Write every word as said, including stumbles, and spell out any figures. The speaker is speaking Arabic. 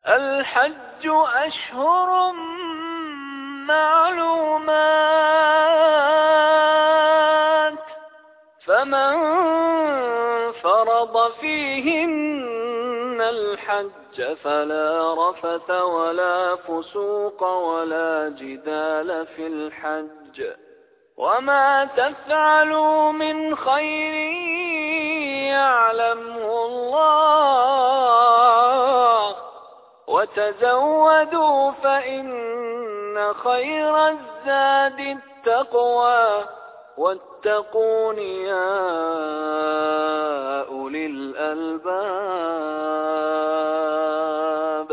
الحج أشهر معلومات، فمن فرض فيهن الحج فلا رفث ولا فسوق ولا جدال في الحج، وما تفعلوا من خير يعلمه الله، وتزودوا فإن خير الزاد التقوى، واتقون يا أولي الألباب.